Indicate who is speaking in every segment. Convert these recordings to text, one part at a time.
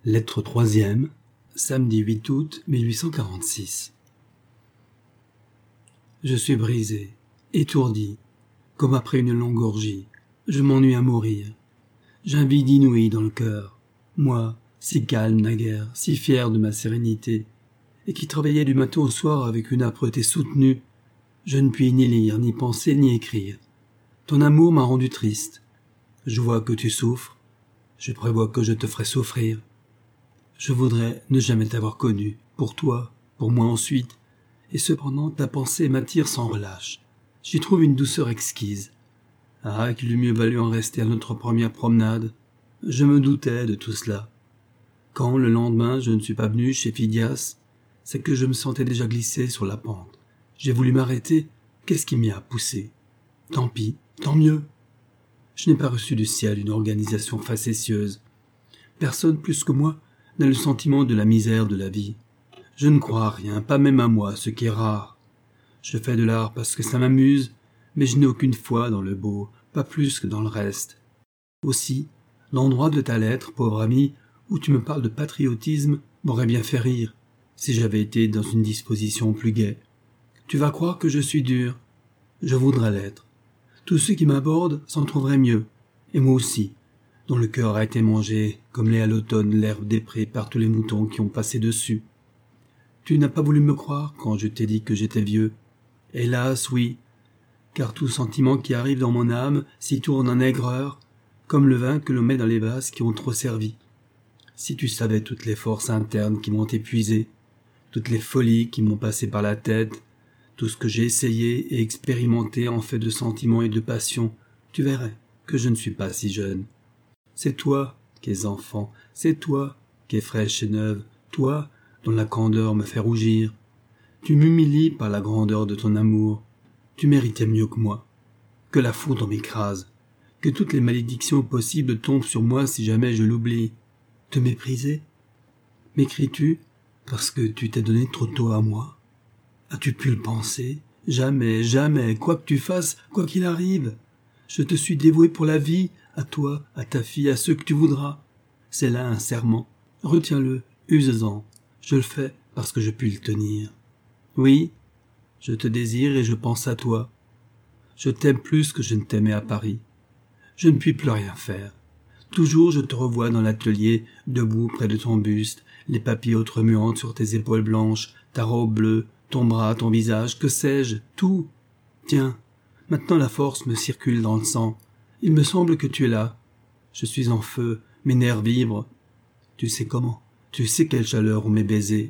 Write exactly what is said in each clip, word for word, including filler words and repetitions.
Speaker 1: Lettre troisième, samedi huit août mille huit cent quarante-six. Je suis brisé, étourdi, comme après une longue orgie. Je m'ennuie à mourir. J'ai un vide inouï dans le cœur. Moi, si calme naguère, si fier de ma sérénité, et qui travaillait du matin au soir avec une âpreté soutenue, je ne puis ni lire, ni penser, ni écrire. Ton amour m'a rendu triste. Je vois que tu souffres. Je prévois que je te ferai souffrir. Je voudrais ne jamais t'avoir connu, pour toi, pour moi ensuite, et cependant ta pensée m'attire sans relâche. J'y trouve une douceur exquise. Ah, qu'il eût mieux valu en rester à notre première promenade. Je me doutais de tout cela. Quand, le lendemain, je ne suis pas venu chez Phidias, c'est que je me sentais déjà glissé sur la pente. J'ai voulu m'arrêter, qu'est-ce qui m'y a poussé? Tant pis, tant mieux. Je n'ai pas reçu du ciel une organisation facétieuse. Personne plus que moi n'a le sentiment de la misère de la vie. Je ne crois à rien, pas même à moi, ce qui est rare. Je fais de l'art parce que ça m'amuse, mais je n'ai aucune foi dans le beau, pas plus que dans le reste. Aussi, l'endroit de ta lettre, pauvre ami, où tu me parles de patriotisme, m'aurait bien fait rire, si j'avais été dans une disposition plus gaie. Tu vas croire que je suis dur. Je voudrais l'être. Tous ceux qui m'abordent s'en trouveraient mieux, et moi aussi, dont le cœur a été mangé, comme l'est à l'automne l'herbe des prés par tous les moutons qui ont passé dessus. Tu n'as pas voulu me croire quand je t'ai dit que j'étais vieux. Hélas, oui, car tout sentiment qui arrive dans mon âme s'y tourne en aigreur, comme le vin que l'on met dans les vases qui ont trop servi. Si tu savais toutes les forces internes qui m'ont épuisé, toutes les folies qui m'ont passé par la tête, tout ce que j'ai essayé et expérimenté en fait de sentiments et de passions, tu verrais que je ne suis pas si jeune. C'est toi qui es enfant, c'est toi qui es fraîche et neuve, toi dont la candeur me fait rougir. Tu m'humilies par la grandeur de ton amour. Tu méritais mieux que moi. Que la foudre m'écrase, que toutes les malédictions possibles tombent sur moi si jamais je l'oublie. Te mépriser? M'écris-tu parce que tu t'es donné trop tôt à moi? As-tu pu le penser? Jamais, jamais, quoi que tu fasses, quoi qu'il arrive. Je te suis dévoué pour la vie, à toi, à ta fille, à ceux que tu voudras. C'est là un serment. Retiens-le, use-en. Je le fais parce que je puis le tenir. Oui, je te désire et je pense à toi. Je t'aime plus que je ne t'aimais à Paris. Je ne puis plus rien faire. Toujours je te revois dans l'atelier, debout près de ton buste, les papillotes remuantes sur tes épaules blanches, ta robe bleue, ton bras, ton visage, que sais-je, tout. Tiens, maintenant la force me circule dans le sang. Il me semble que tu es là. Je suis en feu, mes nerfs vibrent. Tu sais comment, tu sais quelle chaleur ont mes baisers.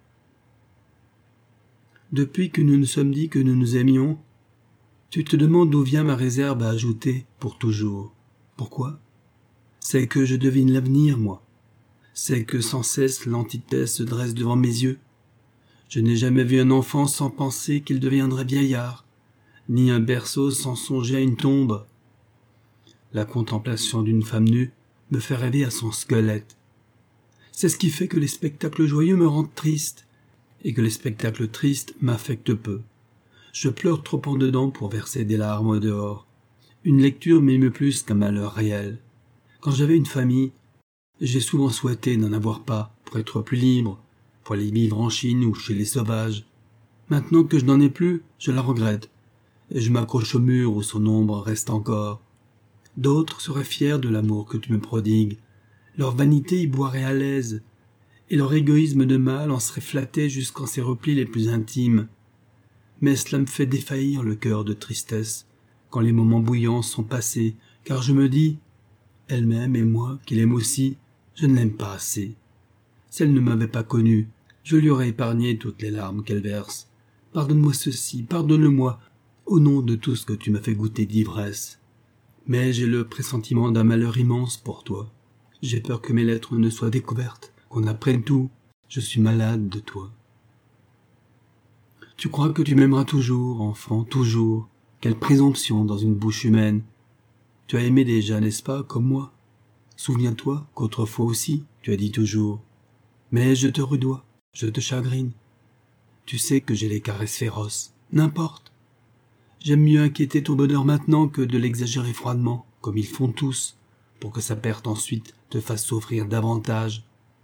Speaker 1: Depuis que nous nous sommes dit que nous nous aimions, tu te demandes d'où vient ma réserve à ajouter pour toujours. Pourquoi? C'est que je devine l'avenir, moi. C'est que sans cesse l'antithèse se dresse devant mes yeux. Je n'ai jamais vu un enfant sans penser qu'il deviendrait vieillard, ni un berceau sans songer à une tombe. La contemplation d'une femme nue me fait rêver à son squelette. C'est ce qui fait que les spectacles joyeux me rendent triste, et que les spectacles tristes m'affectent peu. Je pleure trop en dedans pour verser des larmes au dehors. Une lecture m'émeut plus qu'un malheur réel. Quand j'avais une famille, j'ai souvent souhaité n'en avoir pas, pour être plus libre, pour aller vivre en Chine ou chez les sauvages. Maintenant que je n'en ai plus, je la regrette, et je m'accroche au mur où son ombre reste encore. D'autres seraient fiers de l'amour que tu me prodigues. Leur vanité y boirait à l'aise, et leur égoïsme de mâle en serait flatté jusqu'en ses replis les plus intimes. Mais cela me fait défaillir le cœur de tristesse, quand les moments bouillants sont passés, car je me dis, elle m'aime et moi, qui l'aime aussi, je ne l'aime pas assez. Si elle ne m'avait pas connu, je lui aurais épargné toutes les larmes qu'elle verse. Pardonne-moi ceci, pardonne-le-moi, au nom de tout ce que tu m'as fait goûter d'ivresse. Mais j'ai le pressentiment d'un malheur immense pour toi. J'ai peur que mes lettres ne soient découvertes, qu'on apprenne tout. Je suis malade de toi. Tu crois que tu m'aimeras toujours, enfant, toujours. Quelle présomption dans une bouche humaine. Tu as aimé déjà, n'est-ce pas, comme moi? Souviens-toi qu'autrefois aussi, tu as dit toujours. Mais je te rudoie, je te chagrine. Tu sais que j'ai les caresses féroces. N'importe. J'aime mieux inquiéter ton bonheur maintenant que de l'exagérer froidement, comme ils font tous, pour que sa perte ensuite te fasse souffrir davantage.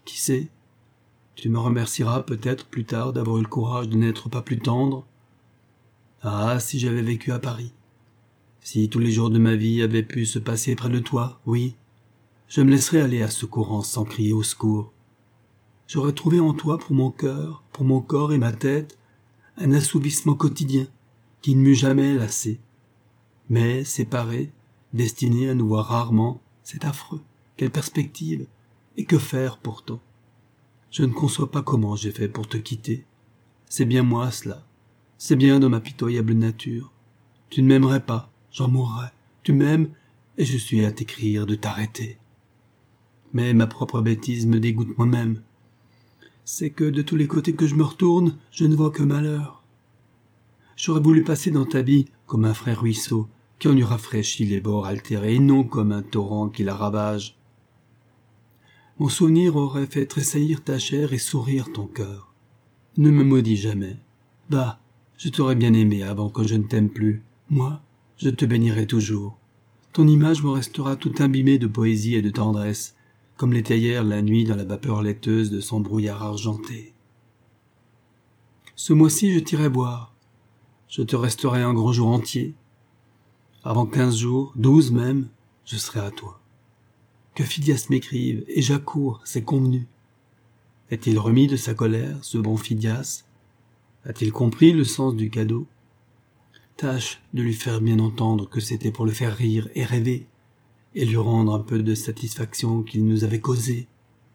Speaker 1: Qui sait? Tu me remercieras peut-être plus tard d'avoir eu le courage de n'être pas plus tendre. Ah, si j'avais vécu à Paris. Si tous les jours de ma vie avaient pu se passer près de toi, oui, je me laisserais aller à ce courant sans crier au secours. J'aurais trouvé en toi pour mon cœur, pour mon corps et ma tête, un assouvissement quotidien qui ne m'eût jamais lassé. Mais, séparés, destinés à nous voir rarement, c'est affreux. Quelle perspective! Et que faire pourtant? Je ne conçois pas comment j'ai fait pour te quitter. C'est bien moi cela. C'est bien dans ma pitoyable nature. Tu ne m'aimerais pas, j'en mourrais. Tu m'aimes, et je suis à t'écrire de t'arrêter. Mais ma propre bêtise me dégoûte moi-même. C'est que de tous les côtés que je me retourne, je ne vois que malheur. J'aurais voulu passer dans ta vie comme un frère ruisseau qui en eût rafraîchi les bords altérés, et non comme un torrent qui la ravage. Mon souvenir aurait fait tressaillir ta chair et sourire ton cœur. Ne me maudis jamais. Bah, je t'aurais bien aimé avant que je ne t'aime plus. Moi, je te bénirai toujours. Ton image me restera tout imbibée de poésie et de tendresse, comme l'était hier la nuit dans la vapeur laiteuse de son brouillard argenté. Ce mois-ci, je t'irai voir. Je te resterai un grand jour entier. Avant quinze jours, douze même, je serai à toi. Que Phidias m'écrive, et j'accours, c'est convenu. Est-il remis de sa colère, ce bon Phidias? A-t-il compris le sens du cadeau? Tâche de lui faire bien entendre que c'était pour le faire rire et rêver, et lui rendre un peu de satisfaction qu'il nous avait causée.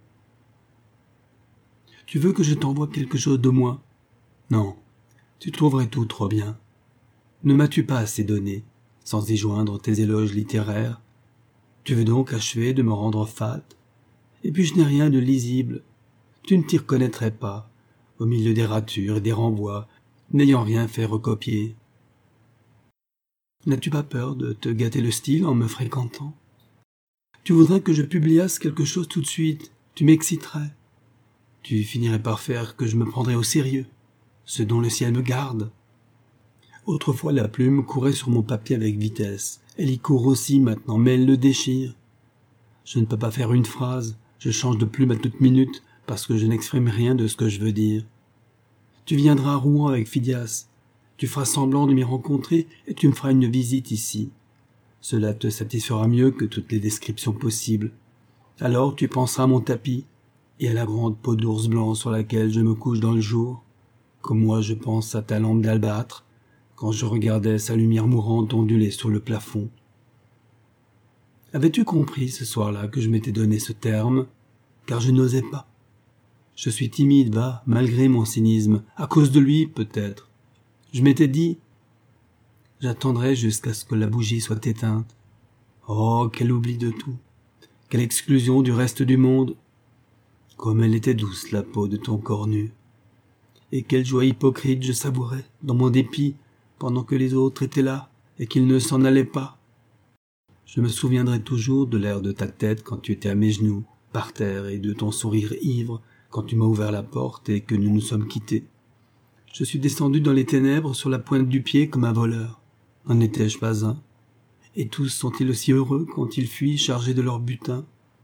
Speaker 1: Tu veux que je t'envoie quelque chose de moi? Non, tu trouverais tout trop bien. Ne m'as-tu pas assez donné, sans y joindre tes éloges littéraires? Tu veux donc achever de me rendre fat? Et puis je n'ai rien de lisible. Tu ne t'y reconnaîtrais pas, au milieu des ratures et des renvois, n'ayant rien fait recopier. N'as-tu pas peur de te gâter le style en me fréquentant? Tu voudrais que je publiasse quelque chose tout de suite, tu m'exciterais. Tu finirais par faire que je me prendrais au sérieux, ce dont le ciel me garde. Autrefois la plume courait sur mon papier avec vitesse, elle y court aussi maintenant, mais elle le déchire. Je ne peux pas faire une phrase, je change de plume à toute minute, parce que je n'exprime rien de ce que je veux dire. Tu viendras à Rouen avec Phidias, tu feras semblant de m'y rencontrer et tu me feras une visite ici. Cela te satisfera mieux que toutes les descriptions possibles. Alors tu penseras à mon tapis et à la grande peau d'ours blanc sur laquelle je me couche dans le jour, comme moi je pense à ta lampe d'albâtre, quand je regardais sa lumière mourante onduler sur le plafond. Avais-tu compris ce soir-là que je m'étais donné ce terme, car je n'osais pas? Je suis timide, va, malgré mon cynisme, à cause de lui, peut-être. Je m'étais dit, j'attendrai jusqu'à ce que la bougie soit éteinte. Oh, quel oubli de tout, quelle exclusion du reste du monde. Comme elle était douce, la peau de ton corps nu. Et quelle joie hypocrite je savourais, dans mon dépit, pendant que les autres étaient là, et qu'ils ne s'en allaient pas. Je me souviendrai toujours de l'air de ta tête quand tu étais à mes genoux, par terre, et de ton sourire ivre quand tu m'as ouvert la porte et que nous nous sommes quittés. Je suis descendu dans les ténèbres sur la pointe du pied comme un voleur. N'en étais-je pas un? Et tous sont-ils aussi heureux quand ils fuient chargés de leur butin?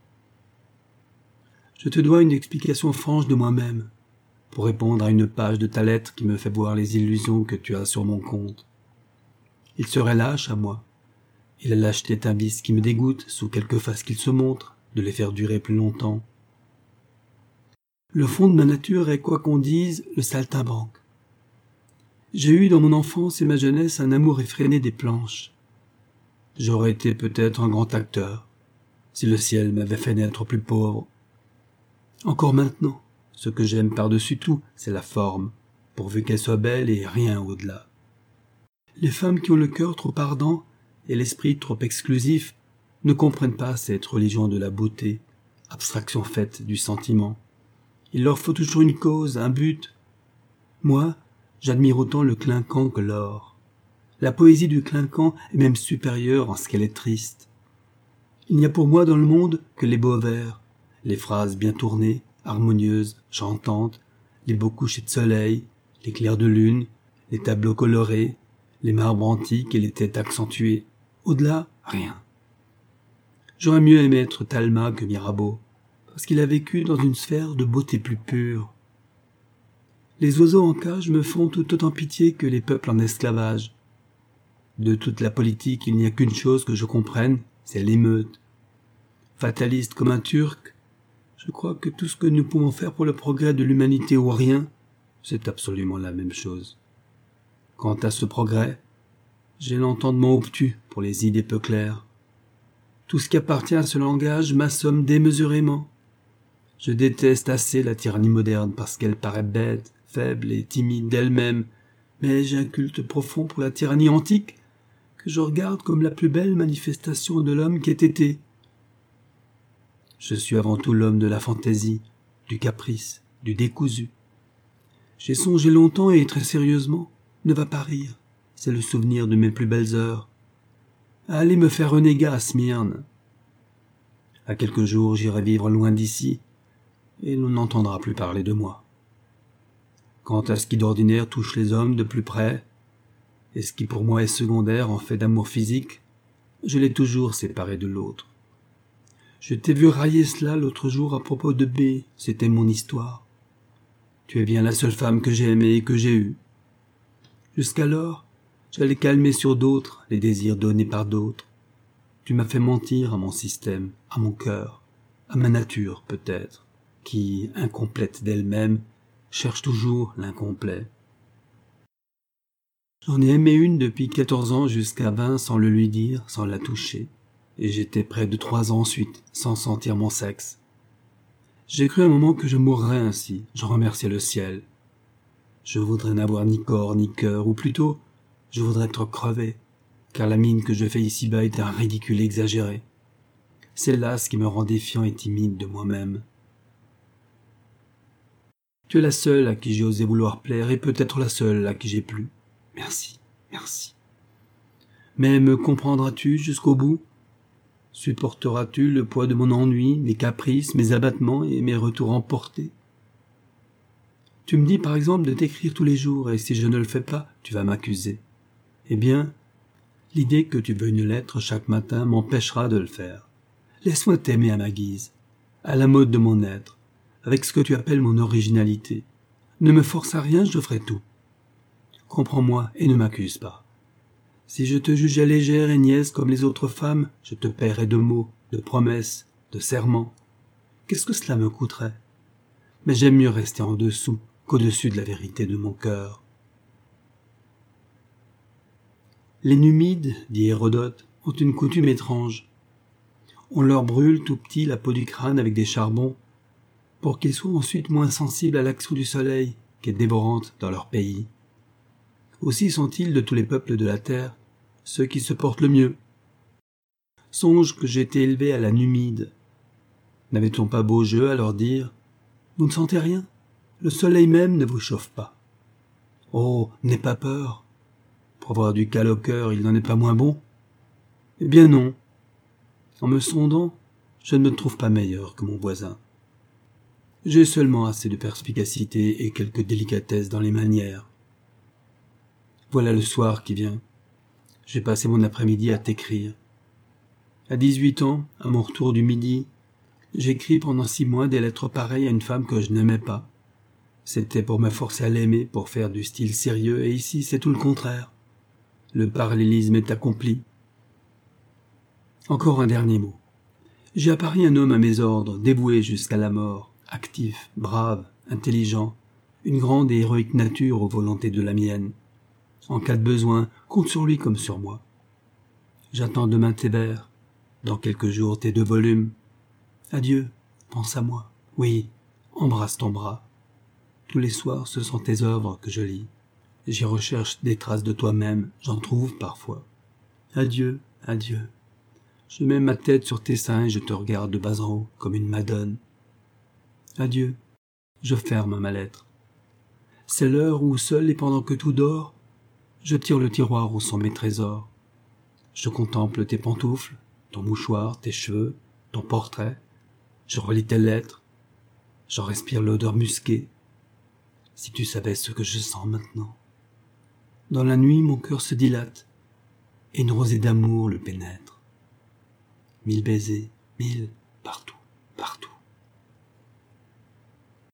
Speaker 1: Je te dois une explication franche de moi-même, pour répondre à une page de ta lettre qui me fait voir les illusions que tu as sur mon compte. Il serait lâche à moi, et la lâcheté est un vice qui me dégoûte, sous quelque face qu'il se montre, de les faire durer plus longtemps. Le fond de ma nature est, quoi qu'on dise, le saltimbanque. J'ai eu dans mon enfance et ma jeunesse un amour effréné des planches. J'aurais été peut-être un grand acteur, si le ciel m'avait fait naître plus pauvre. Encore maintenant, ce que j'aime par-dessus tout, c'est la forme, pourvu qu'elle soit belle et rien au-delà. Les femmes qui ont le cœur trop ardent et l'esprit trop exclusif ne comprennent pas cette religion de la beauté, abstraction faite du sentiment. Il leur faut toujours une cause, un but. Moi, j'admire autant le clinquant que l'or. La poésie du clinquant est même supérieure en ce qu'elle est triste. Il n'y a pour moi dans le monde que les beaux vers, les phrases bien tournées, harmonieuses, chantantes, les beaux couchers de soleil, les clairs de lune, les tableaux colorés, les marbres antiques et les têtes accentuées. Au-delà, rien. J'aurais mieux aimé être Talma que Mirabeau, parce qu'il a vécu dans une sphère de beauté plus pure. Les oiseaux en cage me font tout autant pitié que les peuples en esclavage. De toute la politique, il n'y a qu'une chose que je comprenne, c'est l'émeute. Fataliste comme un Turc, je crois que tout ce que nous pouvons faire pour le progrès de l'humanité ou rien, c'est absolument la même chose. Quant à ce progrès, j'ai l'entendement obtus pour les idées peu claires. Tout ce qui appartient à ce langage m'assomme démesurément. Je déteste assez la tyrannie moderne parce qu'elle paraît bête, faible et timide d'elle-même, mais j'ai un culte profond pour la tyrannie antique que je regarde comme la plus belle manifestation de l'homme qu'ait été. Je suis avant tout l'homme de la fantaisie, du caprice, du décousu. J'ai songé longtemps et très sérieusement, ne va pas rire, c'est le souvenir de mes plus belles heures, à aller me faire renégat à Smyrne. À quelques jours j'irai vivre loin d'ici, et l'on n'entendra plus parler de moi. Quant à ce qui d'ordinaire touche les hommes de plus près, et ce qui pour moi est secondaire en fait d'amour physique, je l'ai toujours séparé de l'autre. Je t'ai vu railler cela l'autre jour à propos de B, c'était mon histoire. Tu es bien la seule femme que j'ai aimée et que j'ai eue. Jusqu'alors, j'allais calmer sur d'autres les désirs donnés par d'autres. Tu m'as fait mentir à mon système, à mon cœur, à ma nature peut-être, qui, incomplète d'elle-même, cherche toujours l'incomplet. J'en ai aimé une depuis quatorze ans jusqu'à vingt sans le lui dire, sans la toucher, et j'étais près de trois ans ensuite, sans sentir mon sexe. J'ai cru un moment que je mourrais ainsi, je remerciais le ciel. Je voudrais n'avoir ni corps ni cœur, ou plutôt, je voudrais être crevé, car la mine que je fais ici-bas est un ridicule exagéré. C'est là ce qui me rend défiant et timide de moi-même. Tu es la seule à qui j'ai osé vouloir plaire, et peut-être la seule à qui j'ai plu. Merci, merci. Mais me comprendras-tu jusqu'au bout? Supporteras-tu le poids de mon ennui, mes caprices, mes abattements et mes retours emportés? Tu me dis par exemple de t'écrire tous les jours, et si je ne le fais pas, tu vas m'accuser. Eh bien, l'idée que tu veux une lettre chaque matin m'empêchera de le faire. Laisse-moi t'aimer à ma guise, à la mode de mon être, avec ce que tu appelles mon originalité. Ne me force à rien, je ferai tout. Comprends-moi et ne m'accuse pas. Si je te jugeais légère et niaise comme les autres femmes, je te paierais de mots, de promesses, de serments. Qu'est-ce que cela me coûterait? Mais j'aime mieux rester en dessous qu'au-dessus de la vérité de mon cœur. Les Numides, dit Hérodote, ont une coutume étrange. On leur brûle tout petit la peau du crâne avec des charbons pour qu'ils soient ensuite moins sensibles à l'action du soleil qui est dévorante dans leur pays. Aussi sont-ils de tous les peuples de la terre ceux qui se portent le mieux. Songe que j'ai été élevé à la Numide. N'avait-on pas beau jeu à leur dire « Vous ne sentez rien? Le soleil même ne vous chauffe pas. Oh, n'aie pas peur. Pour avoir du cal au cœur, il n'en est pas moins bon. Eh bien non. En me sondant, je ne me trouve pas meilleur que mon voisin. J'ai seulement assez de perspicacité et quelques délicatesses dans les manières. Voilà le soir qui vient. J'ai passé mon après-midi à t'écrire. À dix-huit ans, à mon retour du midi, j'écris pendant six mois des lettres pareilles à une femme que je n'aimais pas. C'était pour me forcer à l'aimer, pour faire du style sérieux, et ici c'est tout le contraire. Le parallélisme est accompli. Encore un dernier mot. J'ai à Paris un homme à mes ordres, dévoué jusqu'à la mort, actif, brave, intelligent, une grande et héroïque nature aux volontés de la mienne. En cas de besoin, compte sur lui comme sur moi. J'attends demain tes vers, dans quelques jours tes deux volumes. Adieu, pense à moi. Oui, embrasse ton bras. Tous les soirs, ce sont tes œuvres que je lis. J'y recherche des traces de toi-même, j'en trouve parfois. Adieu, adieu. Je mets ma tête sur tes seins et je te regarde de bas en haut, comme une madone. Adieu, je ferme ma lettre. C'est l'heure où, seul et pendant que tout dort, je tire le tiroir où sont mes trésors. Je contemple tes pantoufles, ton mouchoir, tes cheveux, ton portrait. Je relis tes lettres. J'en respire l'odeur musquée. Si tu savais ce que je sens maintenant. Dans la nuit, mon cœur se dilate, et une rosée d'amour le pénètre. Mille baisers, mille, partout, partout.